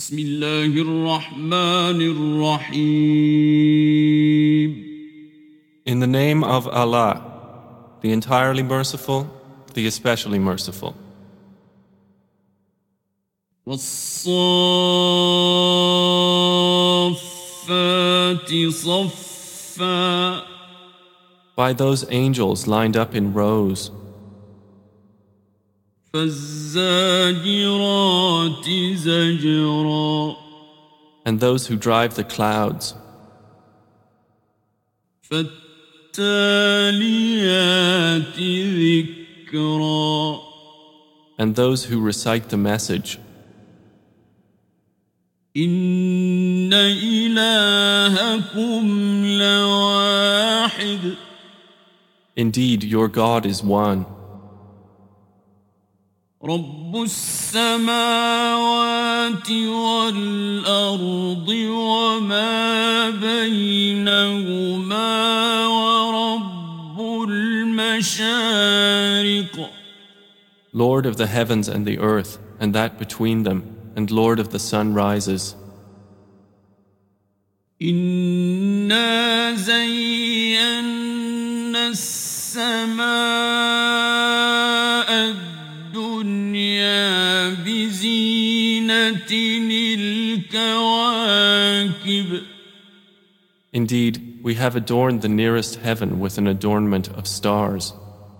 بسم الله الرحمن الرحيم. In the name of Allah, the entirely merciful, the especially merciful. والصافات صفا. By those angels lined up in rows, فالزاجرات زجرا. and those who drive the clouds, فالتاليات ذكرا. and those who recite the message. إن إلهكم لواحد. Indeed, your God is one, رب السماوات والأرض وما بينهما ورب المشارق. Lord of the heavens and the earth, and that between them, and Lord of the sunrises. إنا زينا السماء الدنيا بزينة الكواكب. Indeed, we have adorned the nearest heaven with an adornment of stars,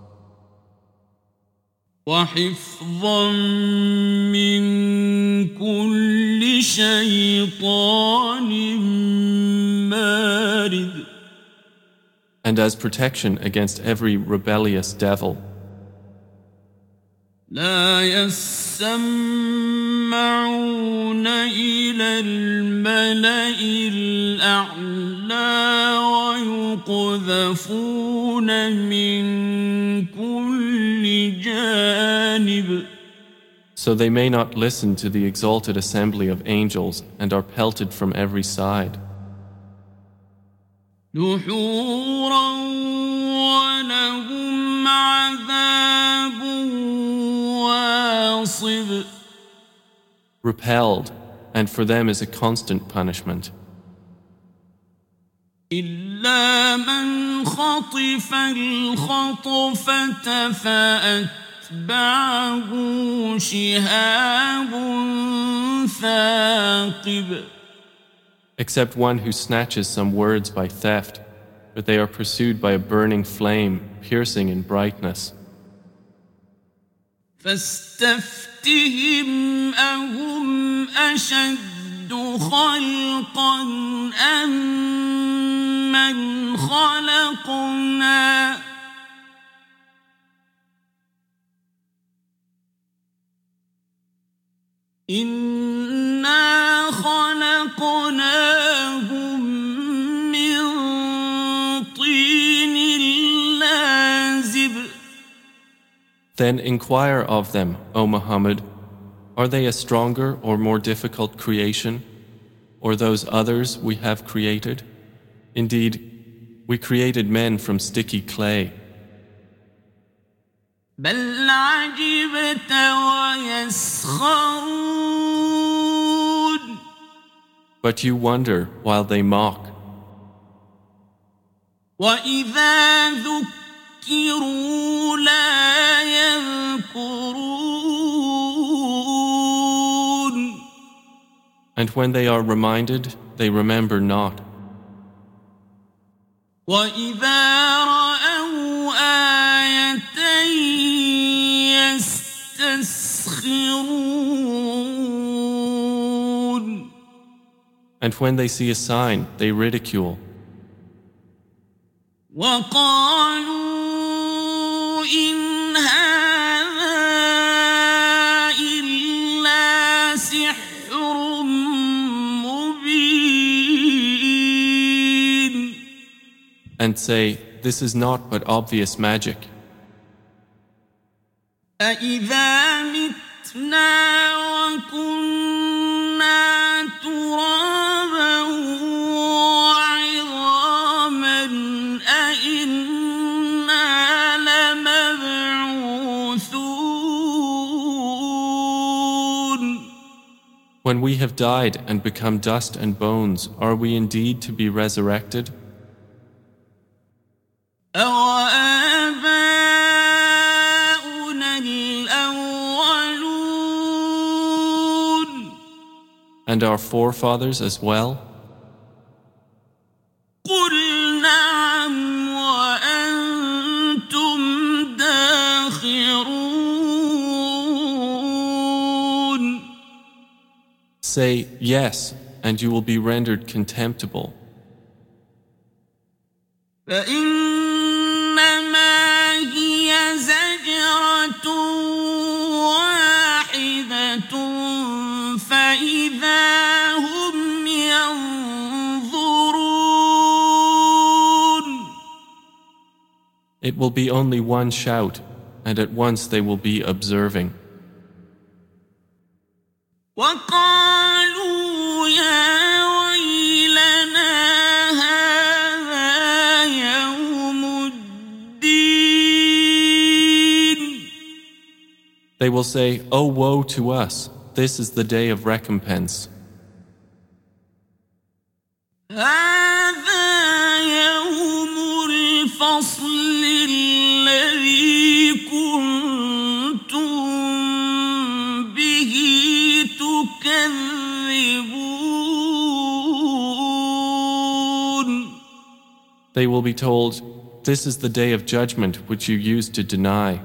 وحفظا من كل شيطان مارد. and as protection against every rebellious devil. لا يسمعون إلى الملأ الأعلى ويقذفون من كل جانب. So they may not listen to the exalted assembly of angels and are pelted from every side. دحورا ولهم عذاب واصب. Repelled, and for them is a constant punishment. إلا من خطف الخطفة فأتبعه شهاب ثاقب. Except one who snatches some words by theft, but they are pursued by a burning flame, piercing in brightness. فاستفتهم أهم أشد خلقا أم من خلقنا إنا خلقناهم من طين لازب. Then inquire of them, O Muhammad, are they a stronger or more difficult creation, or those others we have created? Indeed, we created men from sticky clay. بل عجبت ويسخرون. But you wonder while they mock. وإذا ذكروا لا يذكرون. And when they are reminded, they remember not. وإذا رأوا آية يستسخرون. And when they see a sign, they ridicule. وقالوا إن هذا إلا سحر مبين. And say, this is not but obvious magic. أإذا متنا وكنا ترابا وعظاما أإنا لمبعوثون. When we have died and become dust and bones, are we indeed to be resurrected? أَوَآبَاؤُنَا الْأَوَّلُونَ And our forefathers as well? قُلْ نَعَمْ وَأَنْتُمْ دَاخِرُونَ Say, yes, and you will be rendered contemptible. فإنما هي زجرة واحدة فإذا هم ينظرون It will be only one shout, and at once they will be observing. وقالوا يا ويلنا هذا يوم الدين They will say, "Oh, woe to us! This is the day of recompense. هذا يوم الفصل الذي كنتم به تكذبون They will be told, "This is the day of judgment which you used to deny."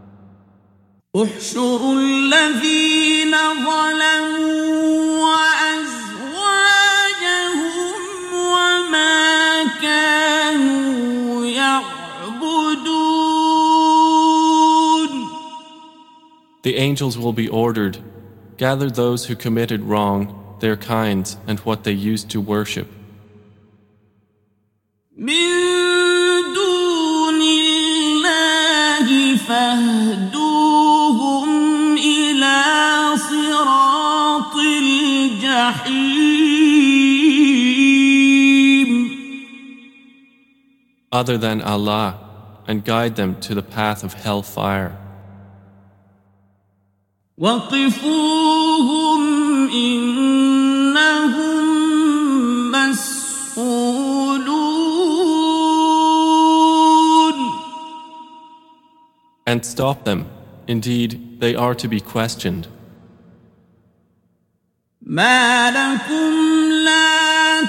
احشروا الذين ظلموا وأزواجهم وما كانوا يعبدون The angels will be ordered, "Gather those who committed wrong, their kinds, and what they used to worship. من دون الله فاهدوهم إلى صراط الجحيم Other than Allah, and guide them to the path of hellfire. وقفوهم إنهم مسؤولون And stop them. Indeed, they are to be questioned. ما لكم لا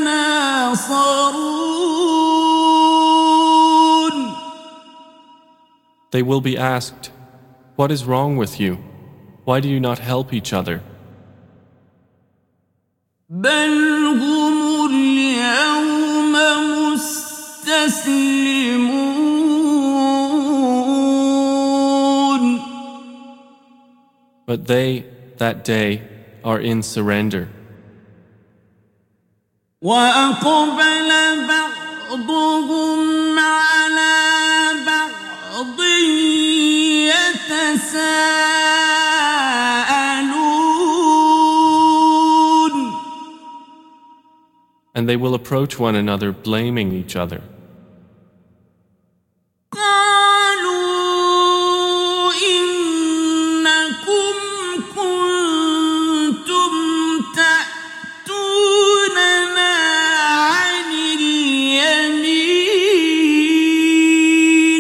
تناصرون They will be asked, "What is wrong with you? Why do you not help each other?" بل هم اليوم مستسلمون But they, that day, are in surrender. وأقبل بعضهم على بعض يتساءلون And they will approach one another blaming each other. قالوا إنكم كنتم تأتوننا عن اليمين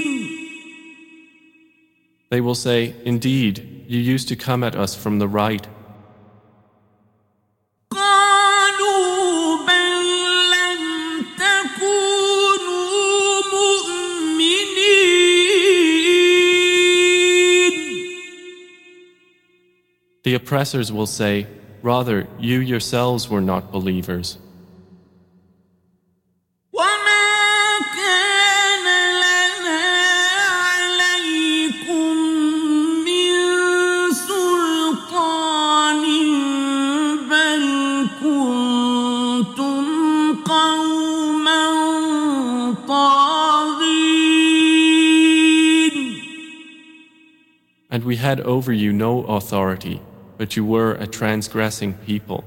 They will say, "Indeed, you used to come at us from the right." قالوا بل لم تكونوا مؤمنين The oppressors will say, "Rather, you yourselves were not believers." وما كان لنا عليكم من سلطان بل كنتم قوما طاغين And we had over you no authority, but you were a transgressing people.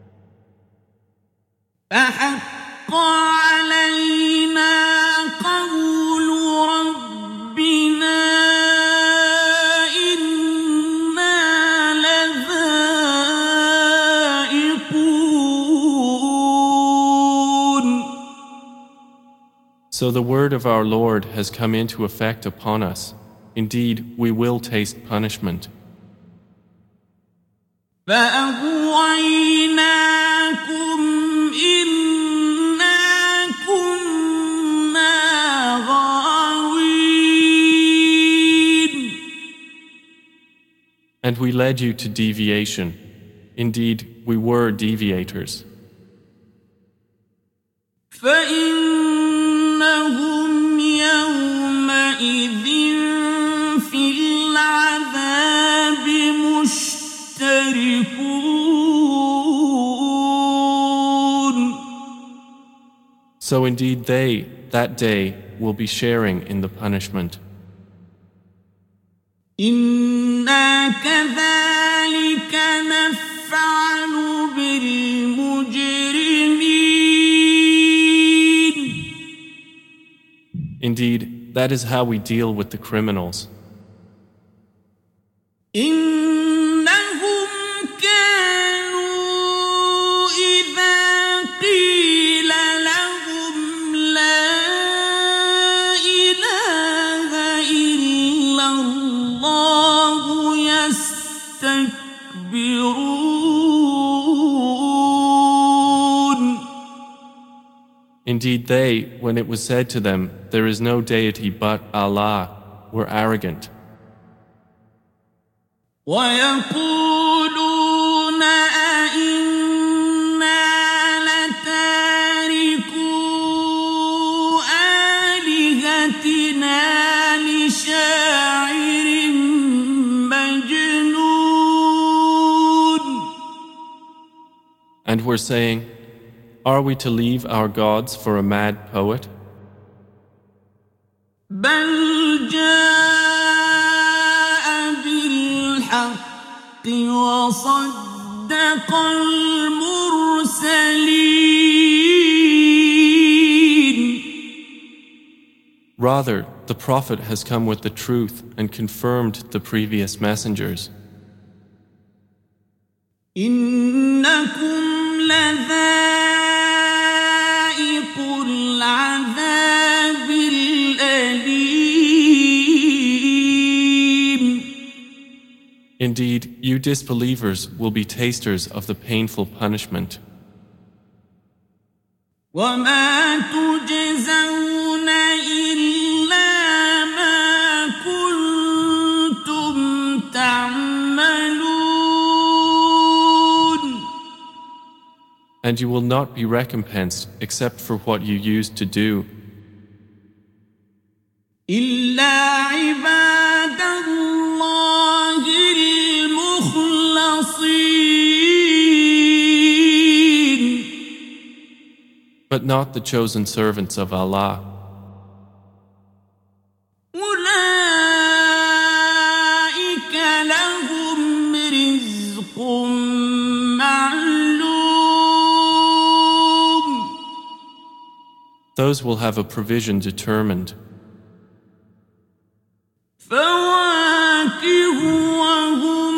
فحق علينا قول ربنا إنا So the word of our Lord has come into effect upon us. Indeed, we will taste punishment. فأغويناكم إنا كنا غاوين. And we led you to deviation. Indeed, we were deviators. فإنهم يومئذ في العذاب مشتركون. So indeed they, that day, will be sharing in the punishment. إنا كذلك نفعل بالمجرمين. Indeed, that is how we deal with the criminals. إنهم كانوا إذا قيل لهم لا إله إلا الله يستكبرون. Indeed, they, when it was said to them, there is no deity but Allah, were arrogant. ويقولون أئنا لتاركو آلهتنا لشاعر مجنون. And were saying, are we to leave our gods for a mad poet? بل جاء بالحق وصدق المرسلين. Rather, the Prophet has come with the truth and confirmed the previous messengers. إنكم لذائقو العذاب الأليم. Indeed, you disbelievers will be tasters of the painful punishment. وما تجزون إلا ما كنتم تعملون. And you will not be recompensed except for what you used to do. إلا عباد الله المخلصين. But not the chosen servants of Allah. أولئك لهم رزق معلوم. Those will have a provision determined. فواكه وهم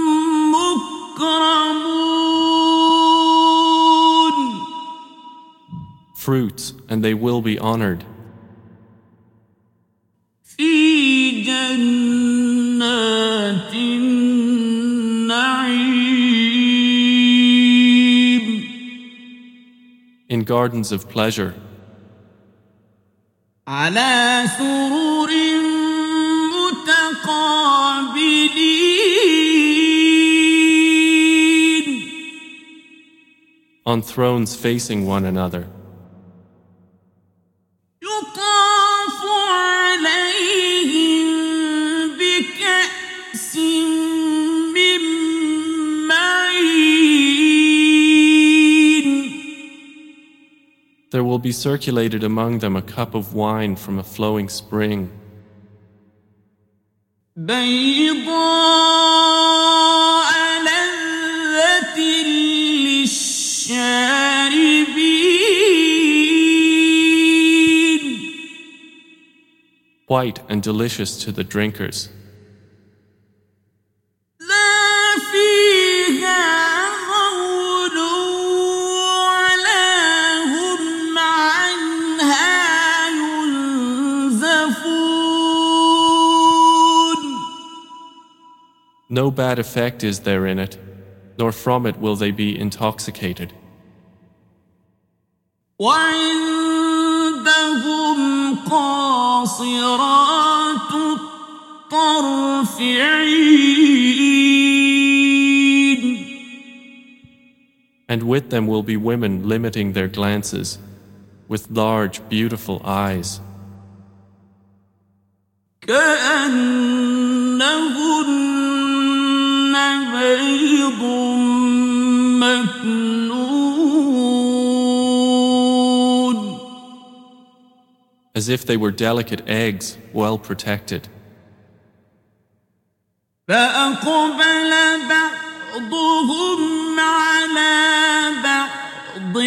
مكرمون. Fruits, and they will be honored. في جنات النعيم. In gardens of pleasure. على سرر متقابلين. On thrones facing one another. يطاف عليهم بكأس من معين. There will be circulated among them a cup of wine from a flowing spring. بيضاء لذة للشاربين. White and delicious to the drinkers. لا فيها غول ولا هم عنها No bad effect is there in it, nor from it will they be intoxicated. وعندهم قاصرات الطرف عين. And with them will be women limiting their glances, with large, beautiful eyes. كأنهن بيض مكنون. As if they were delicate eggs, well protected. فأقبل بعضهم على بعض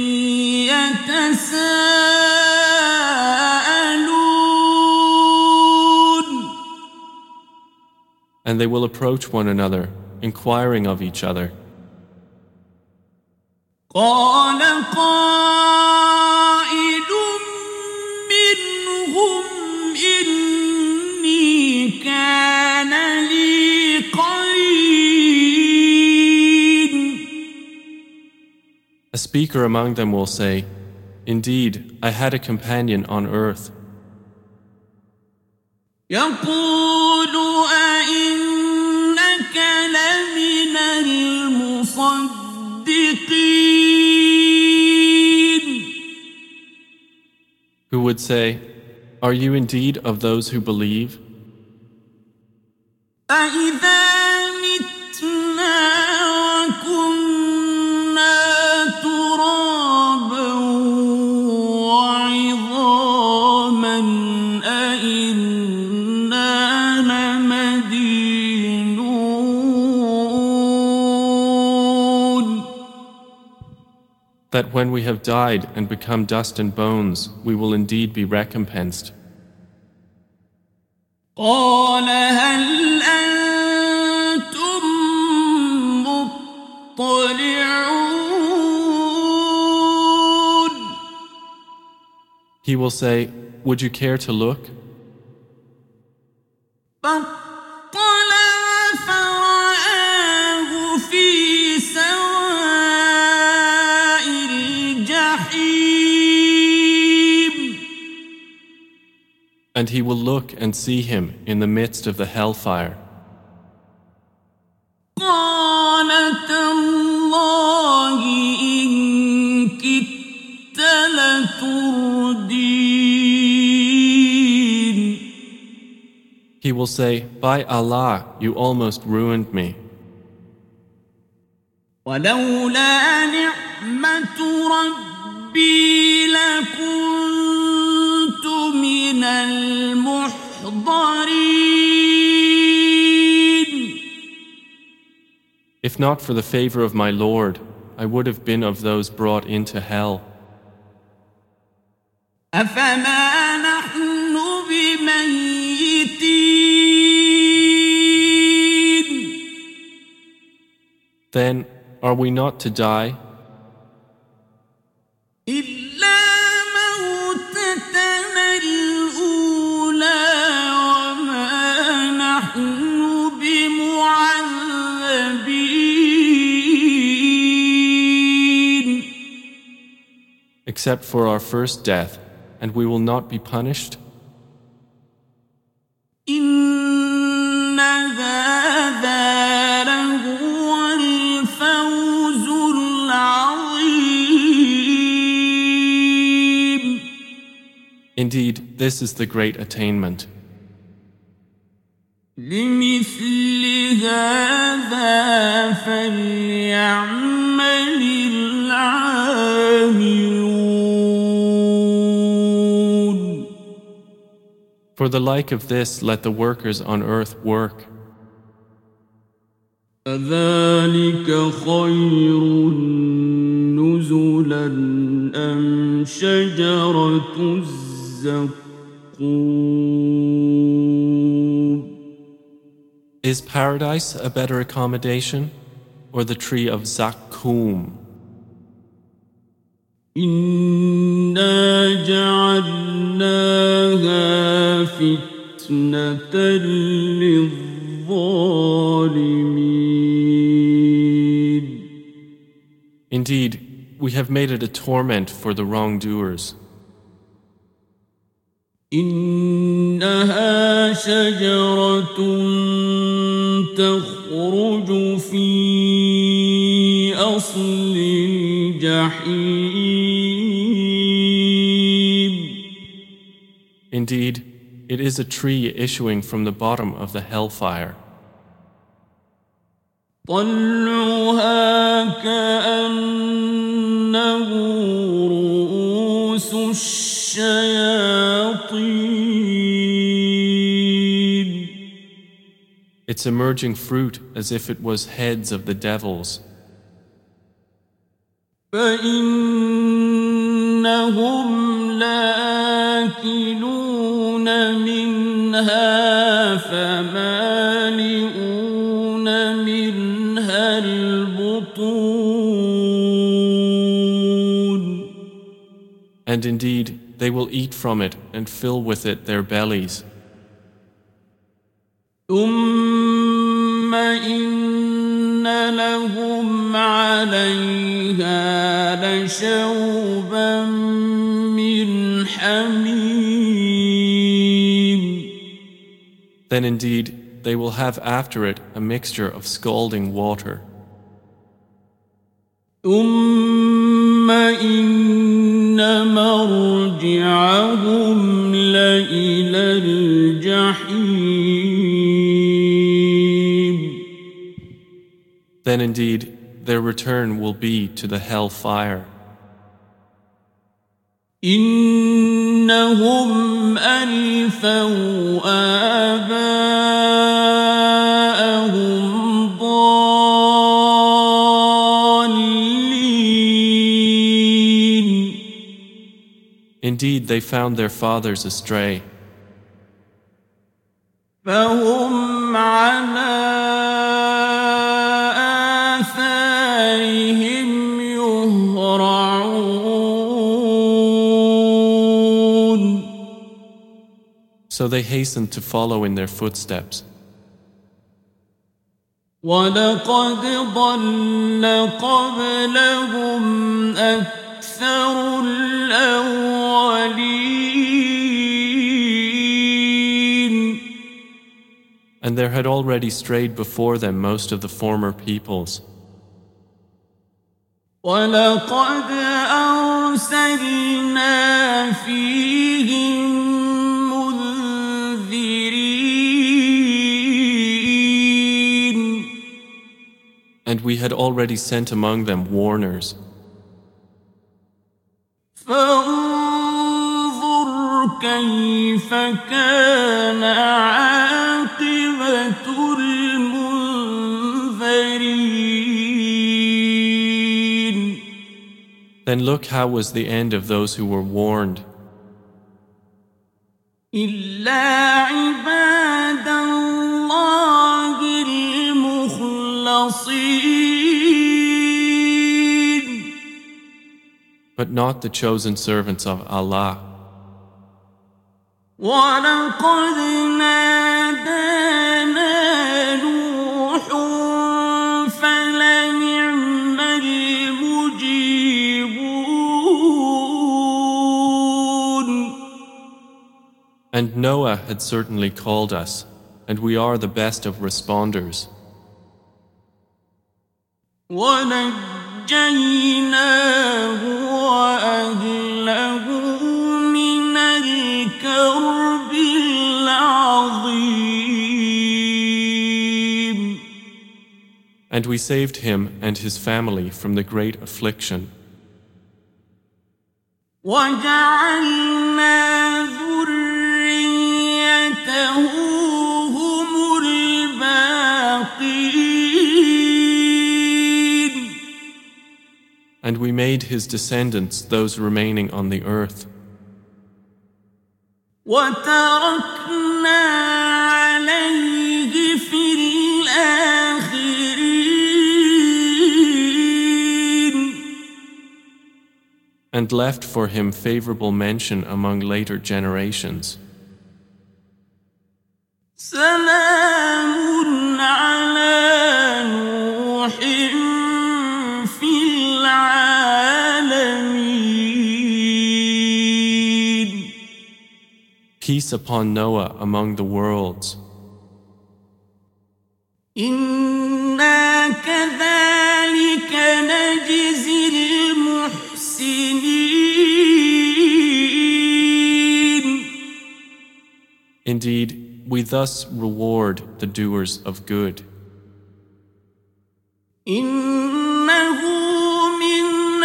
يتساءلون. And they will approach one another, inquiring of each other. قال قائل منهم إني كان لي قرين. A speaker among them will say, "Indeed, I had a companion on earth." يقول أئنك لمن المصدقين. Who would say, "Are you indeed of those who believe?" أإذا متنا وكنا ترابا وعظاما أإنا لمدينون. That when we have died and become dust and bones, we will indeed be recompensed. قال هل أنتم مطلعون. He will say, "Would you care to look?" فاطلع فرآه في سواء الجحيم. And he will look and see him in the midst of the hellfire. قال تالله إن كدت لتردين. He will say, "By Allah, you almost ruined me. ولولا نعمة ربي لكنت من المحضرين. If not for the favor of my Lord, I would have been of those brought into hell." أفما نحن بميتين. Then, are we not to die? إلا موتتنا الأولى وما نحن بمعذبين. Except for our first death, and we will not be punished? إن هذا لهو الفوز العظيم. Indeed, this is the great attainment. لمثل هذا فليعمل العاملون. For the like of this, let the workers on earth work. أذلك خير نزلا أم شجرة الزقوم. Is paradise a better accommodation, or the tree of Zakkum? إنا جعلناها فتنة للظالمين. Indeed, we have made it a torment for the wrongdoers. إنها شجرة تخرج في أصل الجحيم. Indeed, it is a tree issuing from the bottom of the hellfire. طلعها كأنه رؤوس الشياطين. Its emerging fruit as if it was heads of the devils. فإنهم لآكلون منها فمالئون منها البطون. And indeed, they will eat from it and fill with it their bellies. ثم إن لهم عليها لشوبا من حميم. Then indeed, they will have after it a mixture of scalding water. ثم إن مرجعهم لإلى الجحيم. Then indeed, their return will be to the hell fire. إنهم ألفوا آباءهم ضالين. Indeed, they found their fathers astray. فهم على آثارهم يهرعون. So they hastened to follow in their footsteps. ولقد ضل قبلهم أكثر الأولين. And there had already strayed before them most of the former peoples. وَلَقَدْ أَرْسَلْنَا فِيهِم مُنذِرِينَ. And we had already sent among them warners. فانظر كيف كان عاقبة المنذرين. Then look how was the end of those who were warned. إلا عباد الله المخلصين. But not the chosen servants of Allah. وَلَقَدْ نَادَانَا نُوحٌ فَلَنِعْمَ الْمُجِيبُونَ. And Noah had certainly called us, and we are the best of responders. وَنَجَّيْنَاهُ وَأَهْلَهُ مِنَ الْكَرْبِ الْعَظِيمِ. And we saved him and his family from the great affliction. وَجَعَلْنَا ذُرِّيَّتَهُ هُمُ الْبَاقِينَ. And we made his descendants those remaining on the earth. وَتَرَكْنَا عَلَيْهِ فِي الْآخِرِينَ. And left for him favorable mention among later generations. سَلَامٌ عَلَى نُوحٍ فِي العالمين. Peace upon Noah among the worlds. إنا كذلك نجزي المحسنين. Indeed, we thus reward the doers of good. إنه من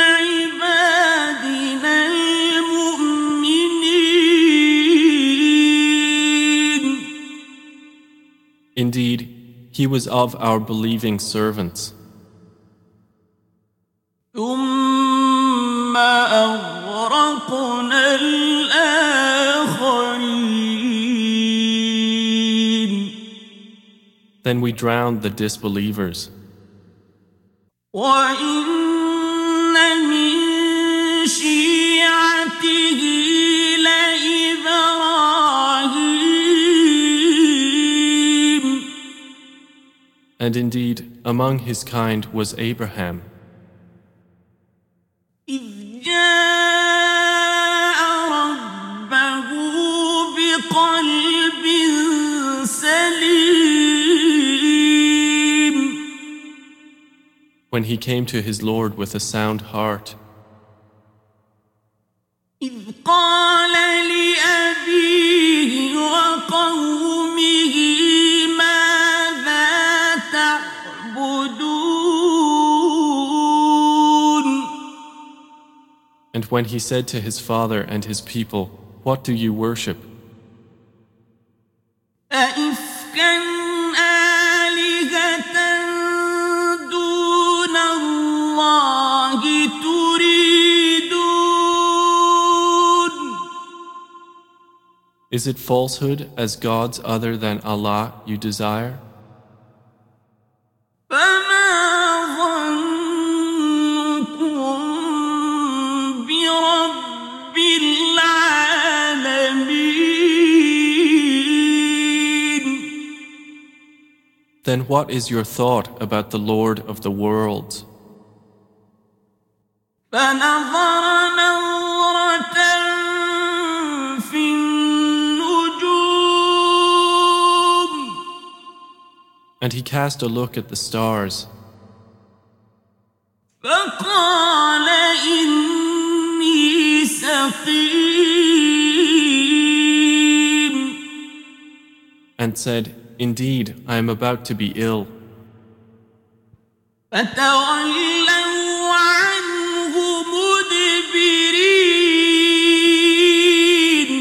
عبادنا المؤمنين. Indeed, he was of our believing servants. ثم أغرقنا الآخرين. Then we drowned the disbelievers. وإن من شيعته لإبراهيم. And indeed, among his kind was Abraham, إذ جاء ربه بقلب سليم. when he came to his Lord with a sound heart, إذ قال لأبيه وقومه ماذا تعبدون. and when he said to his father and his people, "What do you worship? أئفكا آلهة دون الله تريدون. Is it falsehood as gods other than Allah you desire? فما ظنكم برب العالمين. Then what is your thought about the Lord of the worlds?" فنظر نظرة في النجوم. And he cast a look at the stars, فقال إني سقيم. and said, "Indeed, I am about to be ill." فتولوا عنه مدبرين.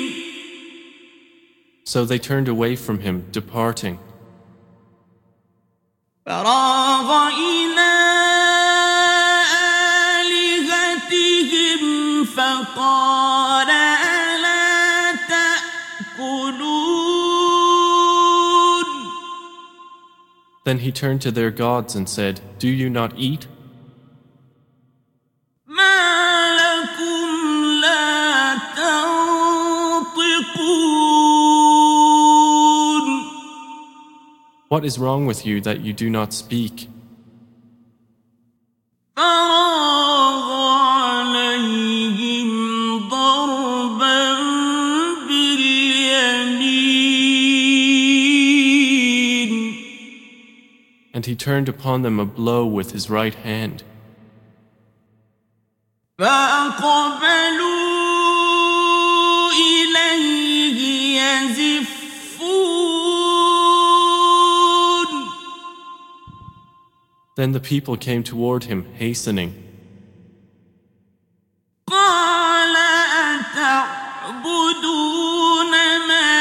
So they turned away from him, departing. فراغ إلى آلهتهم فقال ألا تأكلون. Then he turned to their gods and said, "Do you not eat? ما لكم لا تنطقون. What is wrong with you that you do not speak?" فراغ عليهم ضربا باليمين. And he turned upon them a blow with his right hand. فأقبلوا إليه يزفون. Then the people came toward him, hastening. قال أتعبدون ما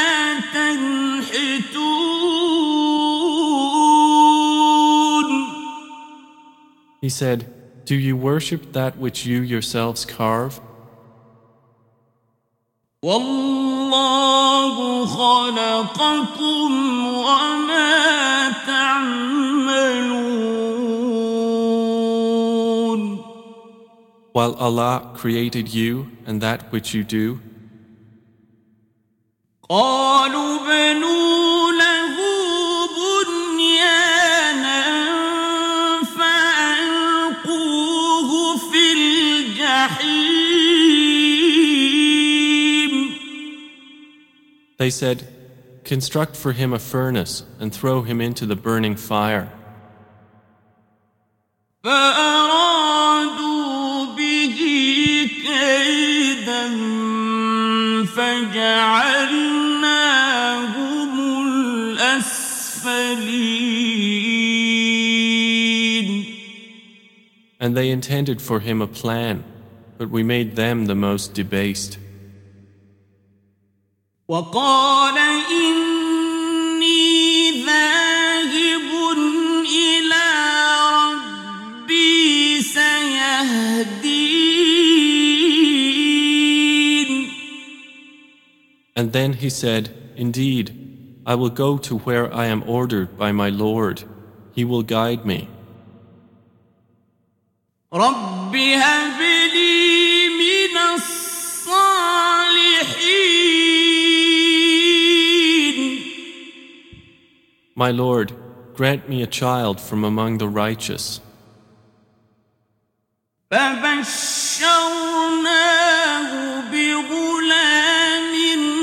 تنحتون. He said, "Do you worship that which you yourselves carve? والله خلقكم وما تعملون. While Allah created you and that which you do." قالوا بنوا له بنيانا فألقوه They said, "Construct for him a furnace and throw him into the burning fire." فأرادوا به كيدا فجعلناهم الأسفلين. And they intended for him a plan, but we made them the most debased. وقال إني ذاهب إلى ربي سيهدين. And then he said, "Indeed, I will go to where I am ordered by my Lord. He will guide me." رب هب لي من الصالحين. My Lord, grant me a child from among the righteous. فبشرناه بغلام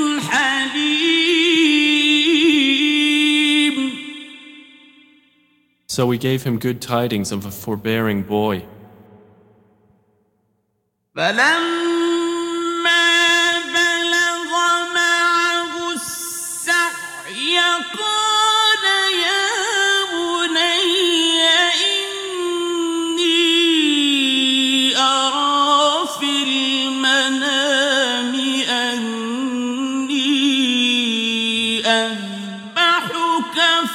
حليم. So we gave him good tidings of a forbearing boy. فلما بلغ معه السعي قال يا بني إني أرى في المنام أني أذبحك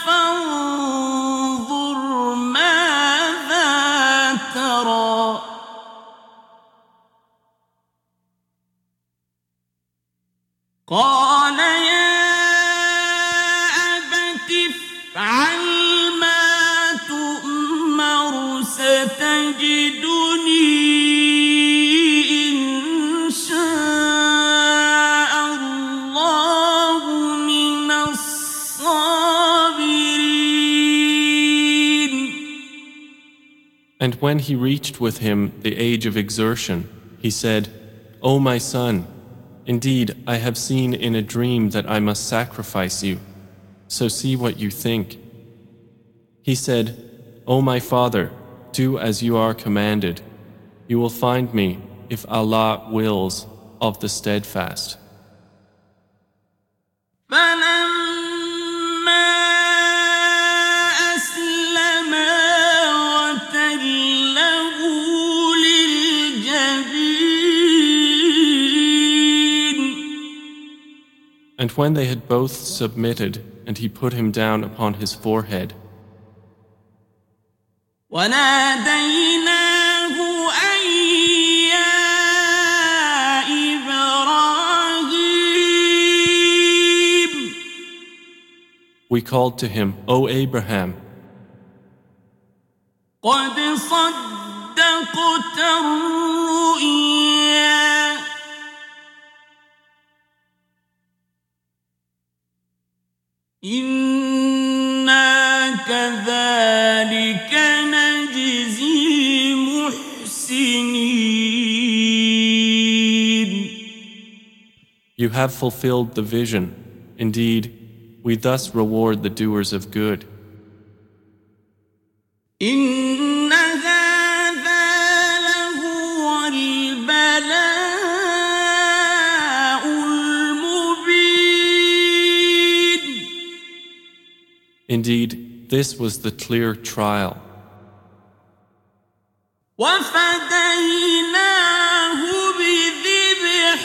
فانظر ماذا ترى. قال يا أبت افعل ما تؤمر ستجدني إن شاء الله من الصابرين. And when he reached with him the age of exertion, he said, "O my son, indeed, I have seen in a dream that I must sacrifice you, so see what you think." He said, "O my father, do as you are commanded. You will find me, if Allah wills, of the steadfast." فلما أسلما وتله للجبين. And when they had both submitted, and he put him down upon his forehead, وناديناه أن يا إبراهيم. we called to him, "O Abraham, قد صدقت الرؤيا. إنا كذلك نجزي المحسنين. you have fulfilled the vision. Indeed, we thus reward the doers of good." إن هذا لهو البلاء المبين. Indeed, this was the clear trial. وفديناه بذبح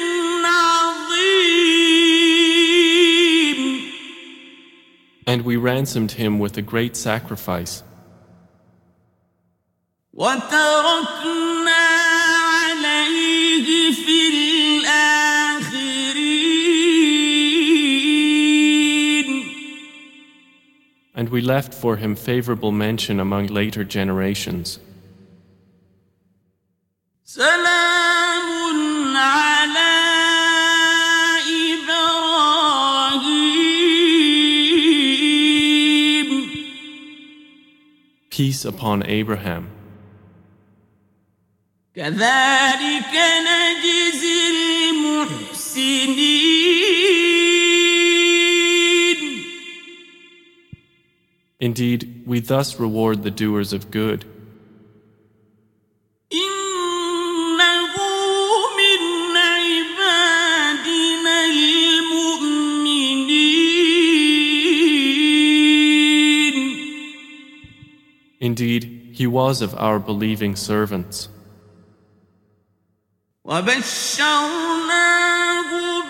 عظيم. And we ransomed him with a great sacrifice. وتركنا عليه في الآخرين. And we left for him favorable mention among later generations. سلام على إبراهيم. Peace upon Abraham. كذلك نجزي المحسنين. Indeed, we thus reward the doers of good. إنه من عبادنا المؤمنين. Indeed, he was of our believing servants. وبشرناه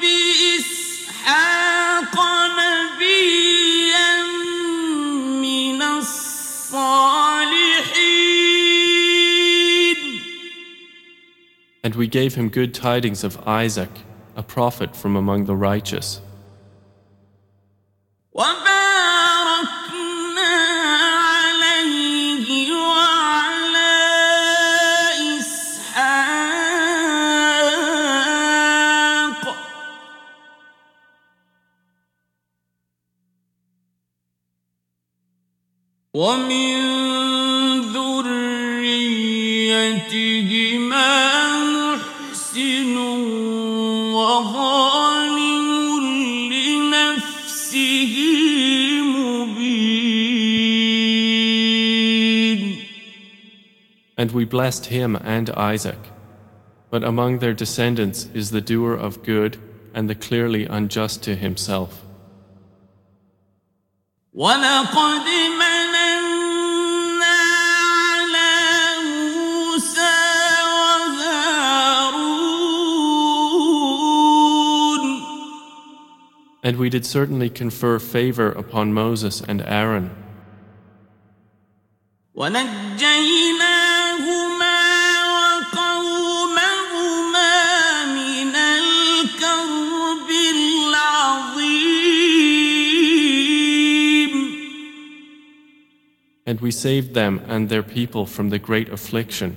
بإسحاق نبيا من الصالحين. And we gave him good tidings of Isaac, a prophet from among the righteous. وباركنا عليه وعلى إسحاق ومن ذريتهما محسن وظالم لنفسه مبين. And we blessed him and Isaac. But among their descendants is the doer of good and the clearly unjust to himself. ولقد مننا على موسى وهارون. And we did certainly confer favor upon Moses and Aaron. ونجيناهما وقومهما من الكرب العظيم. And we saved them and their people from the great affliction.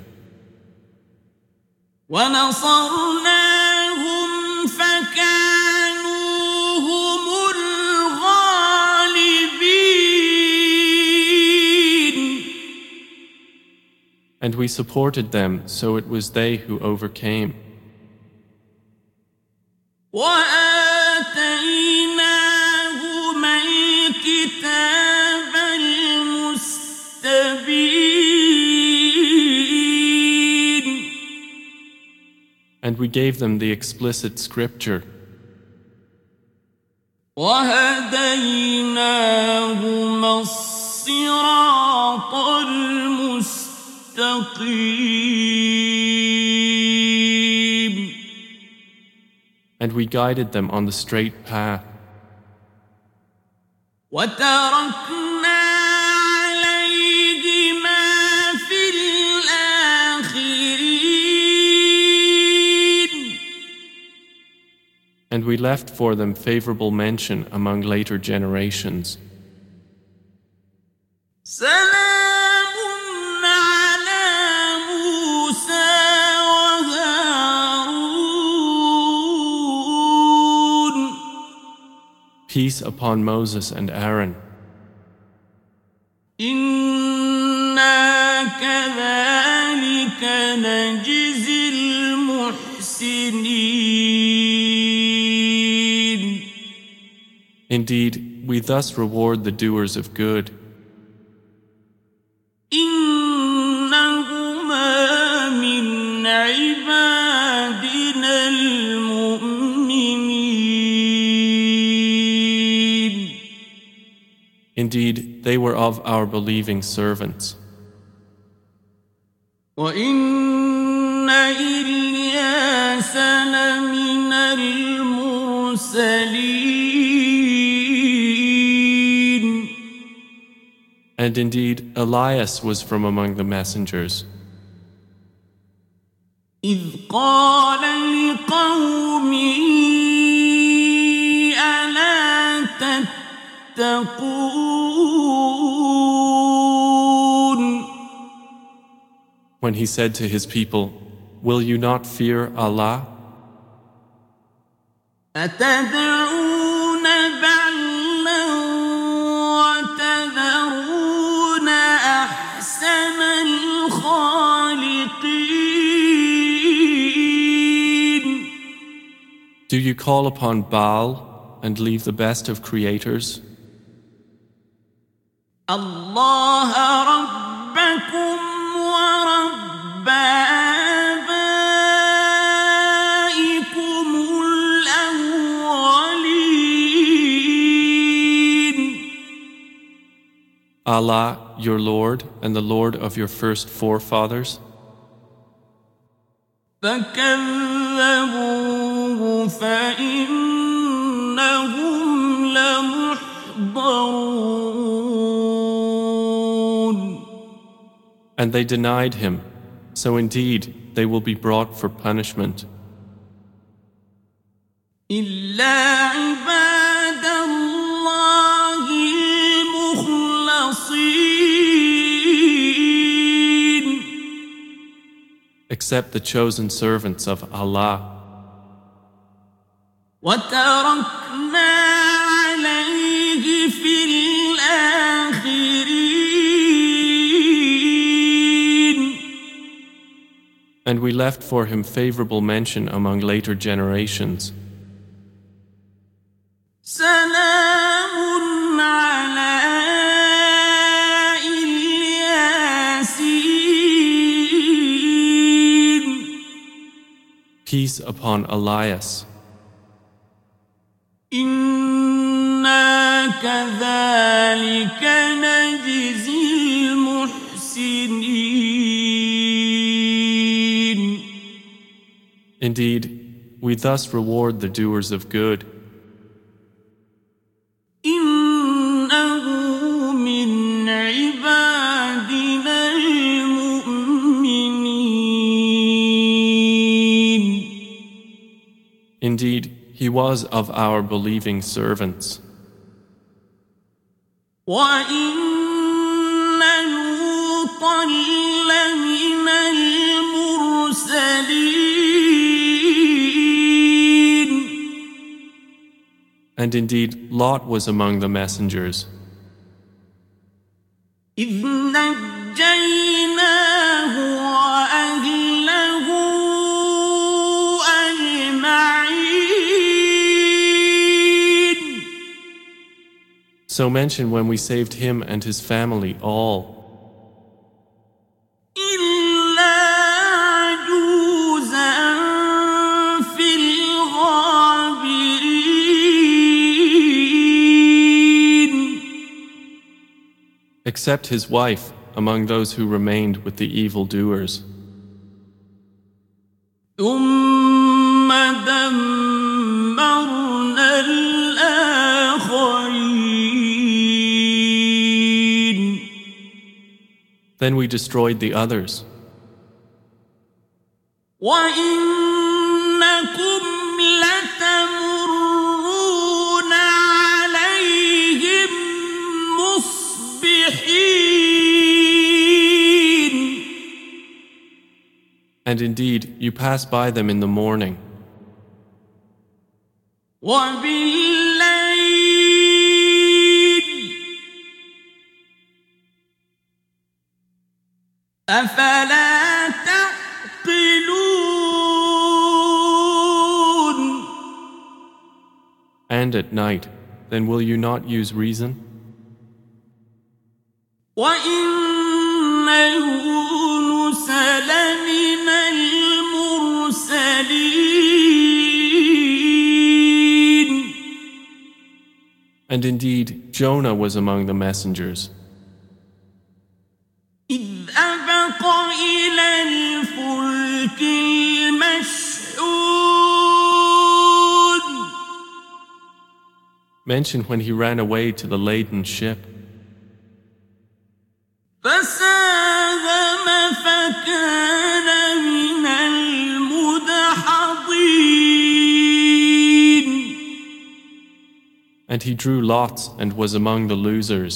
ونصرناهم فكانوا هم الغالبين. And we supported them, so it was they who overcame. وآتيناهما الكتاب المستبين. And we gave them the explicit scripture. وهديناهما الصراط المستقيم. And we guided them on the straight path. وتركنا عليهما في الآخرين. And we left for them favorable mention among later generations. سلام على موسى وهارون. Peace upon Moses and Aaron. إنا كذلك نجزي المحسنين. Indeed, we thus reward the doers of good. إنهما من عبادنا المؤمنين. Indeed, they were of our believing servants. وإن إلياس لمن المرسلين. And indeed, Elias was from among the messengers. إذ قال لقومه ألا تتقون. When he said to his people, "Will you not fear Allah? أتدعون بعلا وتذرون أحسن الخالقين. Do you call upon Baal and leave the best of creators? الله ربكم ورب آبائكم الأولين. Allah, your Lord, and the Lord of your first forefathers. فكذبوه فإنهم لمحضرون. And they denied him, so indeed they will be brought for punishment. إلا عباد الله المخلصين. Except the chosen servants of Allah. وتركنا عليه في الآخرين. And we left for him favorable mention among later generations. سلام على الياسين. Peace upon Elias. إنا كذلك نجزي المحسنين. Indeed, we thus reward the doers of good. إنه من عبادنا المؤمنين. Indeed, he was of our believing servants. وإن لوطا لمن المرسلين. And indeed, Lot was among the messengers. إذ نجيناه وأهله أجمعين. So mention when we saved him and his family all. إلا عجوزا في الغابرين. Except his wife among those who remained with the evildoers. ثم دمرنا الآخرين. Then we destroyed the others. وإنكم لتمرون عليهم مصبحين. And indeed, you pass by them in the morning. وبالليل. أفلا تعقلون. And at night, then will you not use reason? وإن يونس لمن المرسلين. And indeed, Jonah was among the messengers. إذ أبق إلى الفلك المشحون. Mention when he ran away to the laden ship. فساهم فكان من المدحضين. And he drew lots and was among the losers.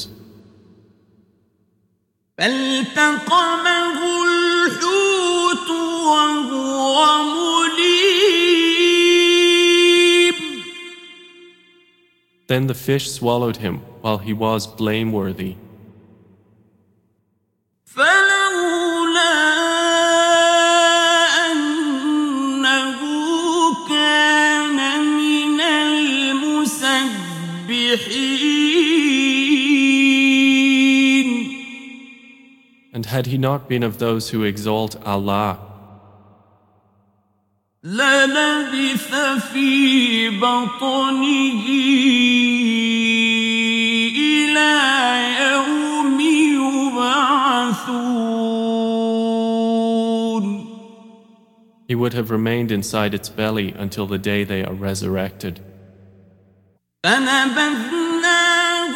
فالتقمه الحوت وهو مليم. Then the fish swallowed him while he was blameworthy. فلولا أنه كان من المسبحين. had he not been of those who exalt Allah, للبث في بطنه إلى يوم يبعثون. he would have remained inside its belly until the day they are resurrected. فنبذناه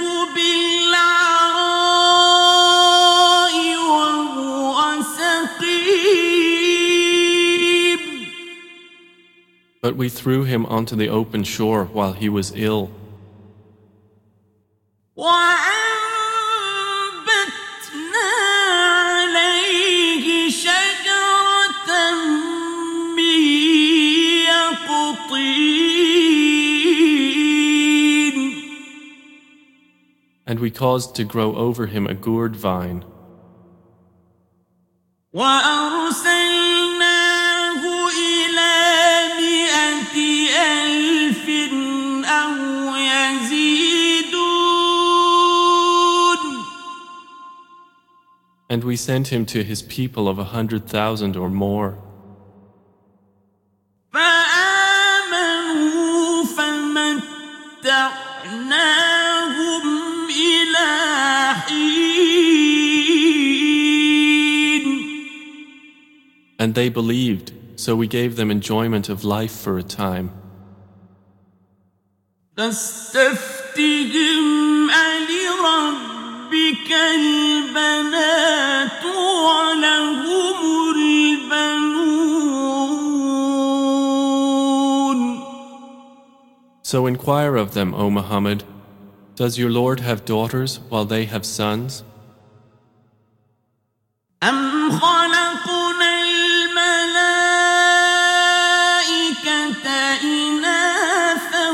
بالعراء وهو سقيم. But we threw him onto the open shore while he was ill, وأنبتنا عليه شجرة من يقطين. and we caused to grow over him a gourd vine, وأرسلناه إلى 100,000 أو يزيدون. and we sent him to his people of 100,000 or more. فآمنوا فمتعناهم إلى حين. And they believed, so we gave them enjoyment of life for a time. فاستفتهم ألربك البنات ولهم البنون. So inquire of them, O Muhammad, does your Lord have daughters while they have sons? أم خلقنا الملائكة إناثا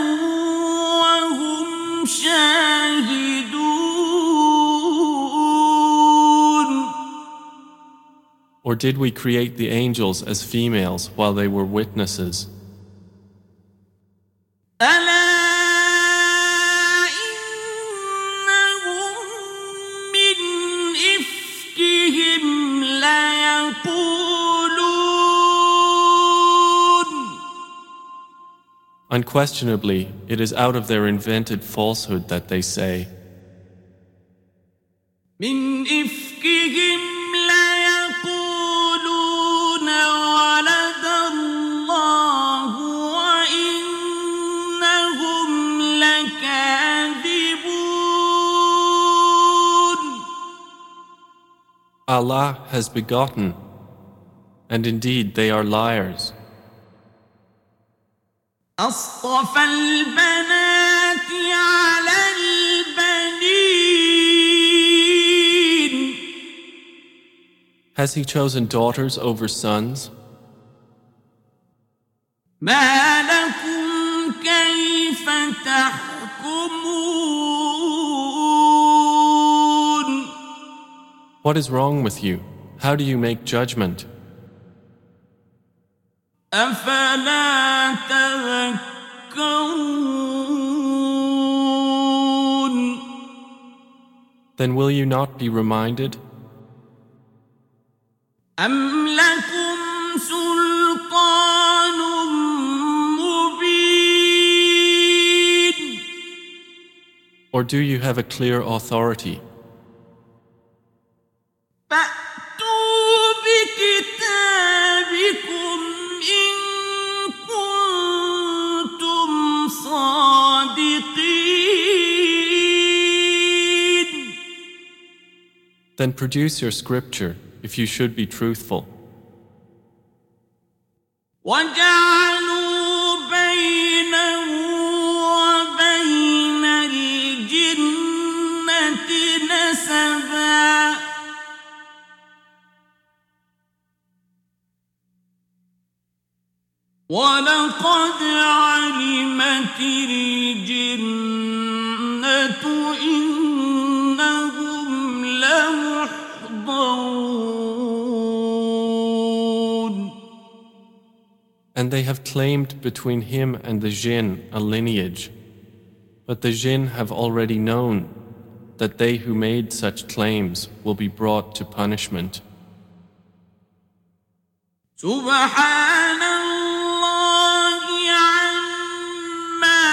وهم شاهدون. Or did we create the angels as females while they were witnesses? ألا إنهم من إفكهم ليقولون. Unquestionably, it is out of their invented falsehood that they say, من إفكهم ليقولون ولد الله وإنهم لكاذبون. Allah has begotten, and indeed they are liars. أصطفى البنات على البنين. Has he chosen daughters over sons? ما لكم كيف تحكمون. What is wrong with you? How do you make judgment? أفلا تذكرون. Then will you not be reminded? أم لكم سلطان مبين. Or do you have a clear authority? فأتوا بكتابكم إن كنتم صادقين. Then produce your scripture if you should be truthful. وجعلوا بينه وبين الجنة نسبا. ولقد علمت الجنة إنهم لمحضرون. And they have claimed between him and the jinn a lineage, but the jinn have already known that they who made such claims will be brought to punishment. سبحان الله عما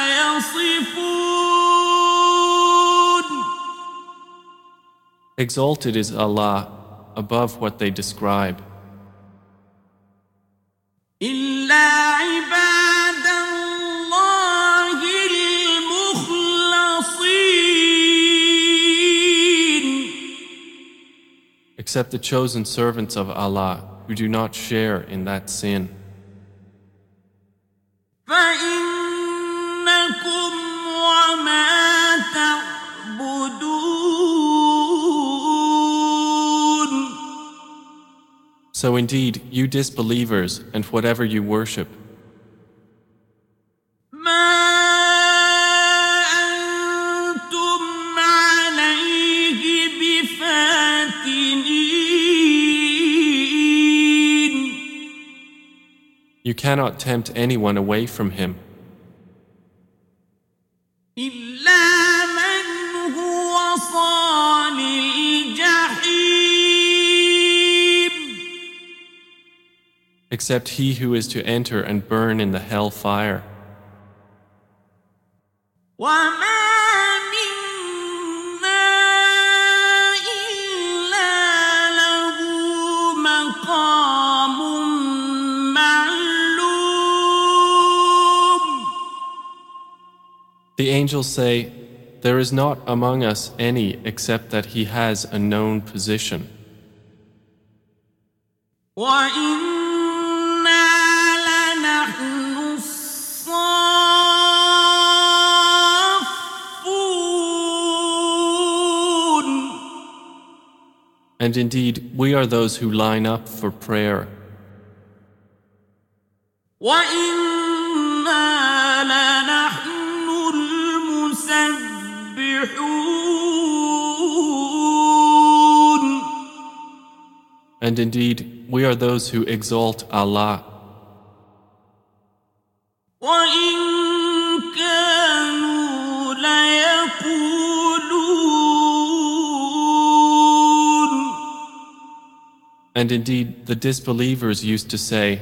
يصفون. Exalted is Allah above what they describe. إلا عباد الله المخلصين. Except the chosen servants of Allah who do not share in that sin. فإنكم وما تعبدون. So indeed, you disbelievers and whatever you worship, ما أنتم عليه بفاتنين. you cannot tempt anyone away from Him, إلا من هو صال الجحيم. except he who is to enter and burn in the hell fire. وما منا إلا له مقام معلوم. The angels say, there is not among us any except that he has a known position. وإنا لنحن الصافون. And indeed, we are those who line up for prayer. وإنا لنحن المسبحون. And indeed, we are those who exalt Allah. وإن كانوا ليقولون. And indeed, the disbelievers used to say,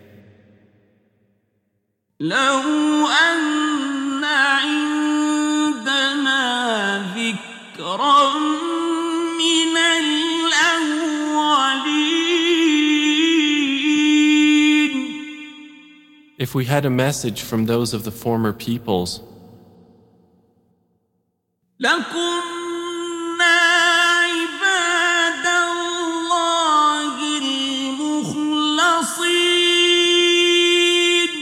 لو أن عندنا ذكرا من الأولين. if we had a message from those of the former peoples, لكنا عباد الله المخلصين.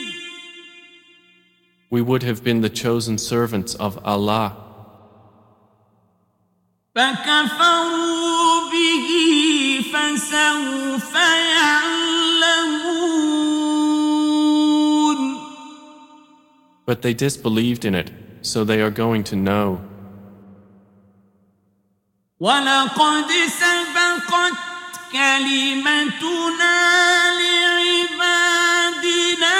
we would have been the chosen servants of Allah. فكفروا به فسوف يعلمون. But they disbelieved in it, so they are going to know. ولقد سبقت كلمتنا لعبادنا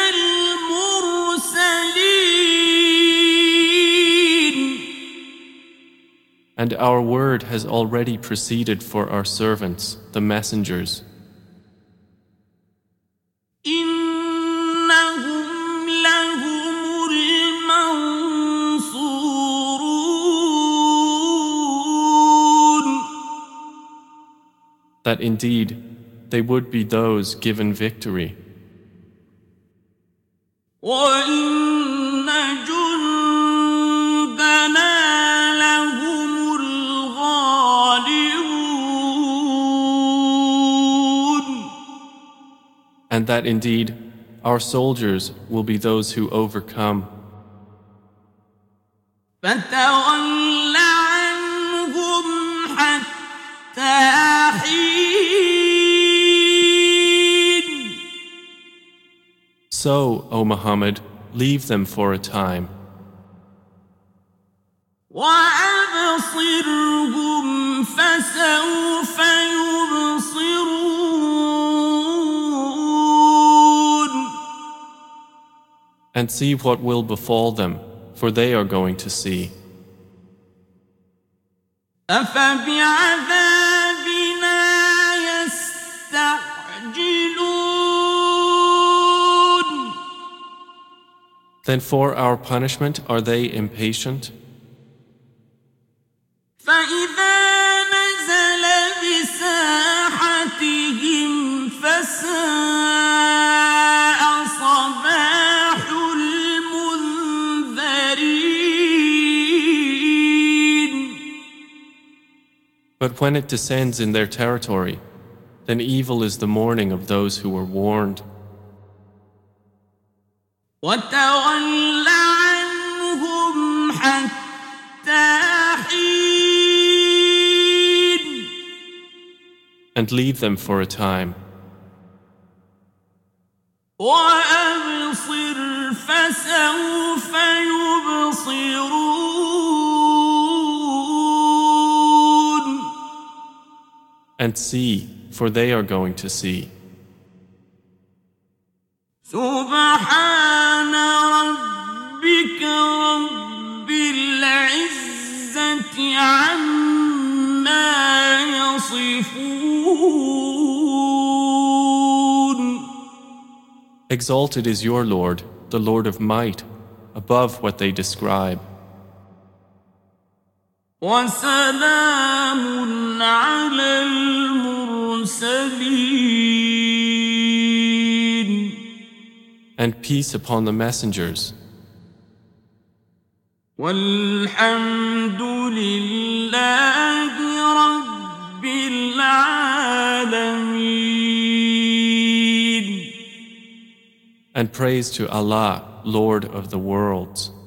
المرسلين. And our word has already proceeded for our servants, the messengers. إنهم لهم المنصورون. That indeed, they would be those given victory. وإن جندنا لهم الغالبون. And that indeed, our soldiers will be those who overcome. فتول عنهم حتى حين. So, O Muhammad, leave them for a time. وأبصرهم فسوف يبصرون. And see what will befall them, for they are going to see. أفبعذابنا يستعجلون Then for our punishment are they impatient? فإذا نزل بساحتهم فساء صباح المنذرين But when it descends in their territory, then evil is the morning of those who were warned. وتول عنهم حتى حين And leave them for a time. وأبصر فسوف يبصرون And see, for they are going to see. سبحان ربك رب العزة عما يصفون Exalted is your Lord, the Lord of might, above what they describe. وسلام على المرسلين And peace upon the messengers. والحمد لله رب العالمين And praise to Allah, Lord of the worlds.